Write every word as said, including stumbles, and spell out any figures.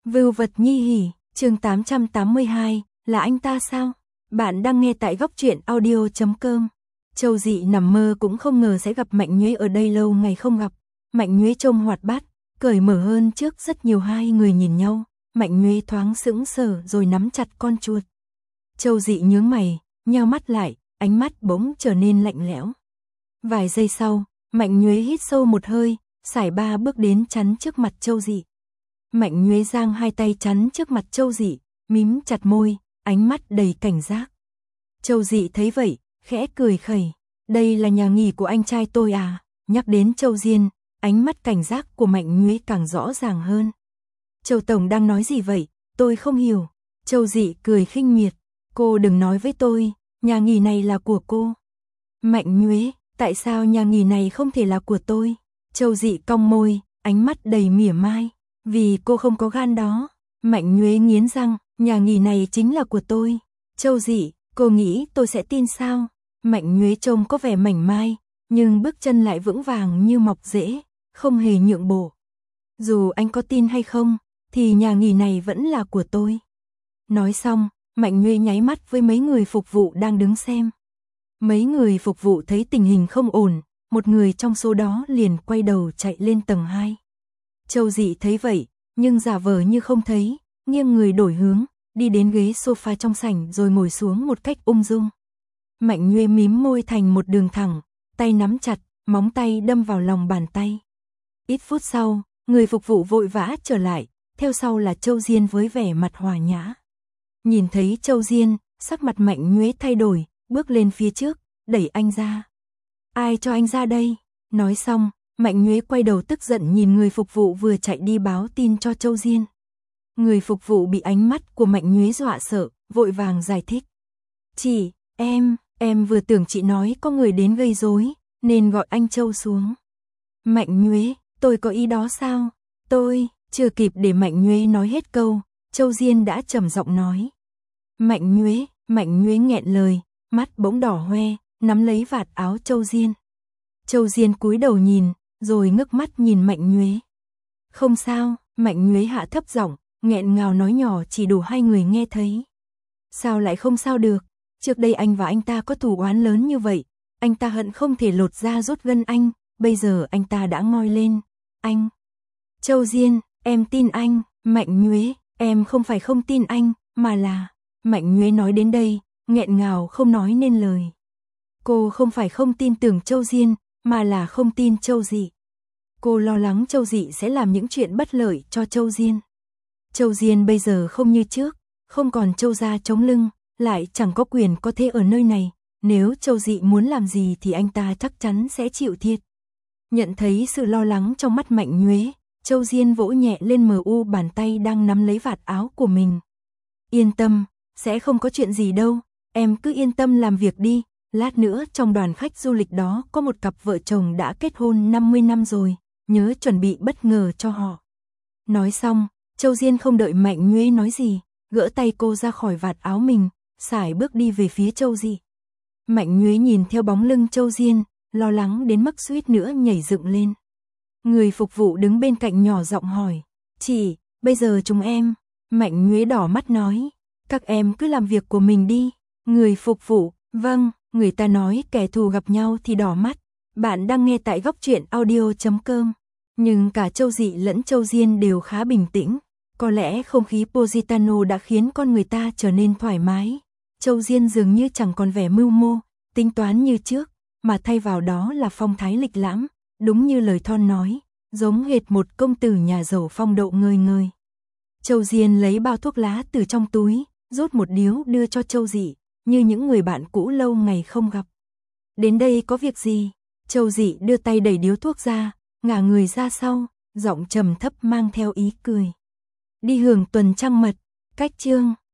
Vưu vật nhi hỉ, chương tám trăm tám mươi hai, là anh ta sao? Bạn đang nghe tại góc truyện audio chấm com. Châu Dị nằm mơ cũng không ngờ sẽ gặp Mạnh Nhuế ở đây lâu ngày không gặp. Mạnh Nhuế trông hoạt bát, cởi mở hơn trước rất nhiều, hai người nhìn nhau. Mạnh Nhuế thoáng sững sờ rồi nắm chặt con chuột. Châu Dị nhướng mày, nheo mắt lại, ánh mắt bỗng trở nên lạnh lẽo. Vài giây sau, Mạnh Nhuế hít sâu một hơi, sải ba bước đến chắn trước mặt Châu Dị. Mạnh Nhuế giang hai tay chắn trước mặt Châu Dị, mím chặt môi, ánh mắt đầy cảnh giác. Châu Dị thấy vậy, khẽ cười khẩy. Đây là nhà nghỉ của anh trai tôi à? Nhắc đến Châu Diên, ánh mắt cảnh giác của Mạnh Nhuế càng rõ ràng hơn. Châu Tổng đang nói gì vậy? Tôi không hiểu. Châu Dị cười khinh miệt. Cô đừng nói với tôi, nhà nghỉ này là của cô. Mạnh Nhuế, tại sao nhà nghỉ này không thể là của tôi? Châu Dị cong môi, ánh mắt đầy mỉa mai. Vì cô không có gan đó. Mạnh Nhuế nghiến răng, nhà nghỉ này chính là của tôi. Châu Dị, cô nghĩ tôi sẽ tin sao? Mạnh Nhuế trông có vẻ mảnh mai, nhưng bước chân lại vững vàng như mọc rễ, không hề nhượng bộ. Dù anh có tin hay không, thì nhà nghỉ này vẫn là của tôi. Nói xong, Mạnh Nhuế nháy mắt với mấy người phục vụ đang đứng xem. Mấy người phục vụ thấy tình hình không ổn, một người trong số đó liền quay đầu chạy lên tầng hai. Châu Dị thấy vậy, nhưng giả vờ như không thấy, nghiêng người đổi hướng, đi đến ghế sofa trong sảnh rồi ngồi xuống một cách ung dung. Mạnh Nhuế mím môi thành một đường thẳng, tay nắm chặt, móng tay đâm vào lòng bàn tay. Ít phút sau, người phục vụ vội vã trở lại, theo sau là Châu Diên với vẻ mặt hòa nhã. Nhìn thấy Châu Diên, sắc mặt Mạnh Nhuế thay đổi, bước lên phía trước, đẩy anh ra. Ai cho anh ra đây? Nói xong, Mạnh Nhuế quay đầu tức giận nhìn người phục vụ vừa chạy đi báo tin cho Châu Diên. Người phục vụ bị ánh mắt của Mạnh Nhuế dọa sợ, vội vàng giải thích. Chị, em, em vừa tưởng chị nói có người đến gây rối, nên gọi anh Châu xuống. Mạnh Nhuế, tôi có ý đó sao? Tôi, chưa kịp để Mạnh Nhuế nói hết câu, Châu Diên đã trầm giọng nói. Mạnh Nhuế, Mạnh Nhuế nghẹn lời, mắt bỗng đỏ hoe, nắm lấy vạt áo Châu Diên. Châu Diên cúi đầu nhìn, rồi ngước mắt nhìn Mạnh Nhuế. Không sao, Mạnh Nhuế hạ thấp giọng, nghẹn ngào nói nhỏ chỉ đủ hai người nghe thấy. Sao lại không sao được? Trước đây anh và anh ta có thù oán lớn như vậy, anh ta hận không thể lột da rút gân anh, bây giờ anh ta đã ngoi lên. Anh. Châu Diên, em tin anh. Mạnh Nhuế, em không phải không tin anh, mà là... Mạnh Nhuế nói đến đây, nghẹn ngào không nói nên lời. Cô không phải không tin tưởng Châu Diên, mà là không tin Châu Dị. Cô lo lắng Châu Dị sẽ làm những chuyện bất lợi cho Châu Diên. Châu Diên bây giờ không như trước, không còn Châu gia chống lưng, lại chẳng có quyền có thể ở nơi này. Nếu Châu Dị muốn làm gì thì anh ta chắc chắn sẽ chịu thiệt. Nhận thấy sự lo lắng trong mắt Mạnh Nhuế, Châu Diên vỗ nhẹ lên mờ u bàn tay đang nắm lấy vạt áo của mình. Yên tâm, sẽ không có chuyện gì đâu, em cứ yên tâm làm việc đi. Lát nữa trong đoàn khách du lịch đó có một cặp vợ chồng đã kết hôn năm mươi năm rồi, nhớ chuẩn bị bất ngờ cho họ. Nói xong, Châu Diên không đợi Mạnh Nhuế nói gì, gỡ tay cô ra khỏi vạt áo mình, sải bước đi về phía Châu Dị. Mạnh Nhuế nhìn theo bóng lưng Châu Diên, lo lắng đến mức suýt nữa nhảy dựng lên. Người phục vụ đứng bên cạnh nhỏ giọng hỏi, chị, bây giờ chúng em? Mạnh Nhuế đỏ mắt nói, các em cứ làm việc của mình đi. Người phục vụ, vâng. Người ta nói kẻ thù gặp nhau thì đỏ mắt. Bạn đang nghe tại góc truyện audio chấm com. Nhưng cả Châu Dị lẫn Châu Diên đều khá bình tĩnh. Có lẽ không khí Positano đã khiến con người ta trở nên thoải mái. Châu Diên dường như chẳng còn vẻ mưu mô, tính toán như trước, mà thay vào đó là phong thái lịch lãm, đúng như lời Thon nói, giống hệt một công tử nhà giàu phong độ ngời ngời. Châu Diên lấy bao thuốc lá từ trong túi, rút một điếu đưa cho Châu Dị, như những người bạn cũ lâu ngày không gặp. Đến đây có việc gì? Châu Dị đưa tay đẩy điếu thuốc ra, ngả người ra sau, giọng trầm thấp mang theo ý cười. Đi hưởng tuần trăng mật, cách chương.